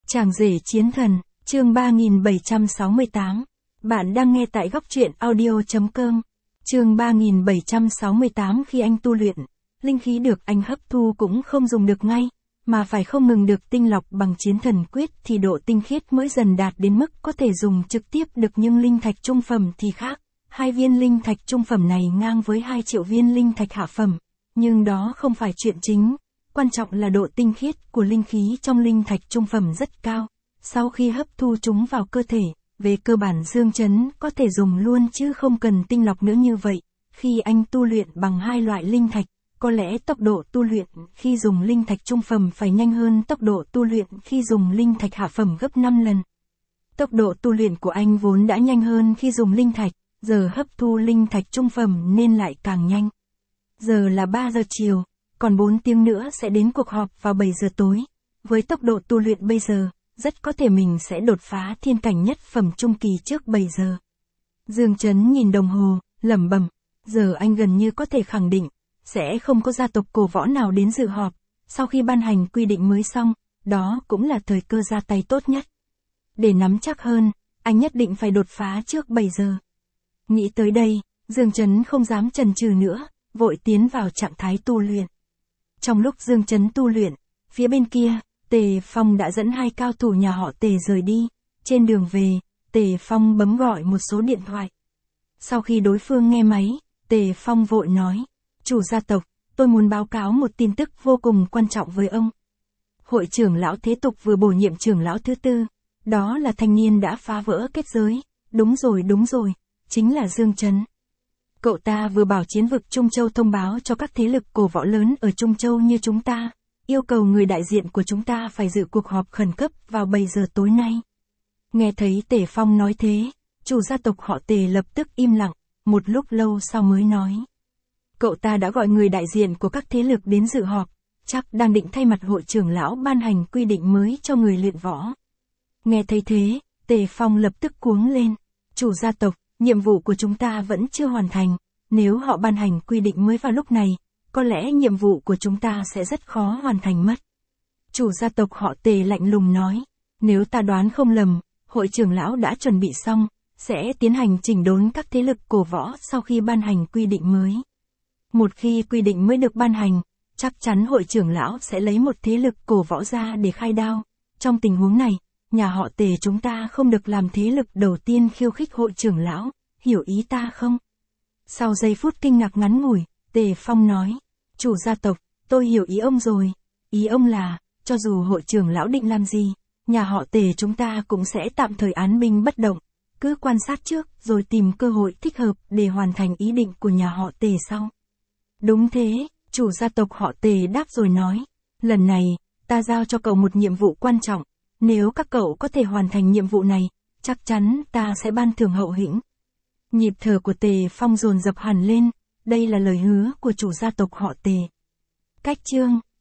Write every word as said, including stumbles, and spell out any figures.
Chàng rể chiến thần, chương ba nghìn bảy trăm sáu mươi tám. Bạn đang nghe tại góc truyện audio.com. Chương ba nghìn bảy trăm sáu mươi tám. Khi anh tu luyện, linh khí được anh hấp thu cũng không dùng được ngay, mà phải không ngừng được tinh lọc bằng chiến thần quyết thì độ tinh khiết mới dần đạt đến mức có thể dùng trực tiếp được, nhưng linh thạch trung phẩm thì khác. Hai viên linh thạch trung phẩm này ngang với hai triệu viên linh thạch hạ phẩm, nhưng đó không phải chuyện chính. Quan trọng là độ tinh khiết của linh khí trong linh thạch trung phẩm rất cao. Sau khi hấp thu chúng vào cơ thể, về cơ bản Dương Chấn có thể dùng luôn chứ không cần tinh lọc nữa. Như vậy, khi anh tu luyện bằng hai loại linh thạch, có lẽ tốc độ tu luyện khi dùng linh thạch trung phẩm phải nhanh hơn tốc độ tu luyện khi dùng linh thạch hạ phẩm gấp năm lần. Tốc độ tu luyện của anh vốn đã nhanh hơn khi dùng linh thạch, giờ hấp thu linh thạch trung phẩm nên lại càng nhanh. Giờ là ba giờ chiều. Còn bốn tiếng nữa sẽ đến cuộc họp vào bảy giờ tối. Với tốc độ tu luyện bây giờ, rất có thể mình sẽ đột phá thiên cảnh nhất phẩm trung kỳ trước bảy giờ. Dương Chấn nhìn đồng hồ, lẩm bẩm, giờ anh gần như có thể khẳng định, sẽ không có gia tộc cổ võ nào đến dự họp. Sau khi ban hành quy định mới xong, đó cũng là thời cơ ra tay tốt nhất. Để nắm chắc hơn, anh nhất định phải đột phá trước bảy giờ. Nghĩ tới đây, Dương Chấn không dám chần chừ nữa, vội tiến vào trạng thái tu luyện. Trong lúc Dương Chấn tu luyện, phía bên kia, Tề Phong đã dẫn hai cao thủ nhà họ Tề rời đi. Trên đường về, Tề Phong bấm gọi một số điện thoại. Sau khi đối phương nghe máy, Tề Phong vội nói, chủ gia tộc, tôi muốn báo cáo một tin tức vô cùng quan trọng với ông. Hội trưởng lão thế tục vừa bổ nhiệm trưởng lão thứ tư, đó là thanh niên đã phá vỡ kết giới. Đúng rồi đúng rồi, chính là Dương Chấn. Cậu ta vừa bảo chiến vực Trung Châu thông báo cho các thế lực cổ võ lớn ở Trung Châu như chúng ta, yêu cầu người đại diện của chúng ta phải dự cuộc họp khẩn cấp vào bảy giờ tối nay. Nghe thấy Tề Phong nói thế, chủ gia tộc họ Tề lập tức im lặng, một lúc lâu sau mới nói. Cậu ta đã gọi người đại diện của các thế lực đến dự họp, chắc đang định thay mặt hội trưởng lão ban hành quy định mới cho người luyện võ. Nghe thấy thế, Tề Phong lập tức cuống lên, chủ gia tộc, nhiệm vụ của chúng ta vẫn chưa hoàn thành, nếu họ ban hành quy định mới vào lúc này, có lẽ nhiệm vụ của chúng ta sẽ rất khó hoàn thành mất. Chủ gia tộc họ Tề lạnh lùng nói, nếu ta đoán không lầm, hội trưởng lão đã chuẩn bị xong, sẽ tiến hành chỉnh đốn các thế lực cổ võ sau khi ban hành quy định mới. Một khi quy định mới được ban hành, chắc chắn hội trưởng lão sẽ lấy một thế lực cổ võ ra để khai đao. Trong tình huống này, nhà họ Tề chúng ta không được làm thế lực đầu tiên khiêu khích hội trưởng lão, hiểu ý ta không? Sau giây phút kinh ngạc ngắn ngủi, Tề Phong nói, chủ gia tộc, tôi hiểu ý ông rồi. Ý ông là, cho dù hội trưởng lão định làm gì, nhà họ Tề chúng ta cũng sẽ tạm thời án binh bất động, cứ quan sát trước rồi tìm cơ hội thích hợp để hoàn thành ý định của nhà họ Tề sau. Đúng thế, chủ gia tộc họ Tề đáp rồi nói, lần này, ta giao cho cậu một nhiệm vụ quan trọng. Nếu các cậu có thể hoàn thành nhiệm vụ này, chắc chắn ta sẽ ban thưởng hậu hĩnh. Nhịp thở của Tề Phong dồn dập hẳn lên, đây là lời hứa của chủ gia tộc họ Tề. Cách chương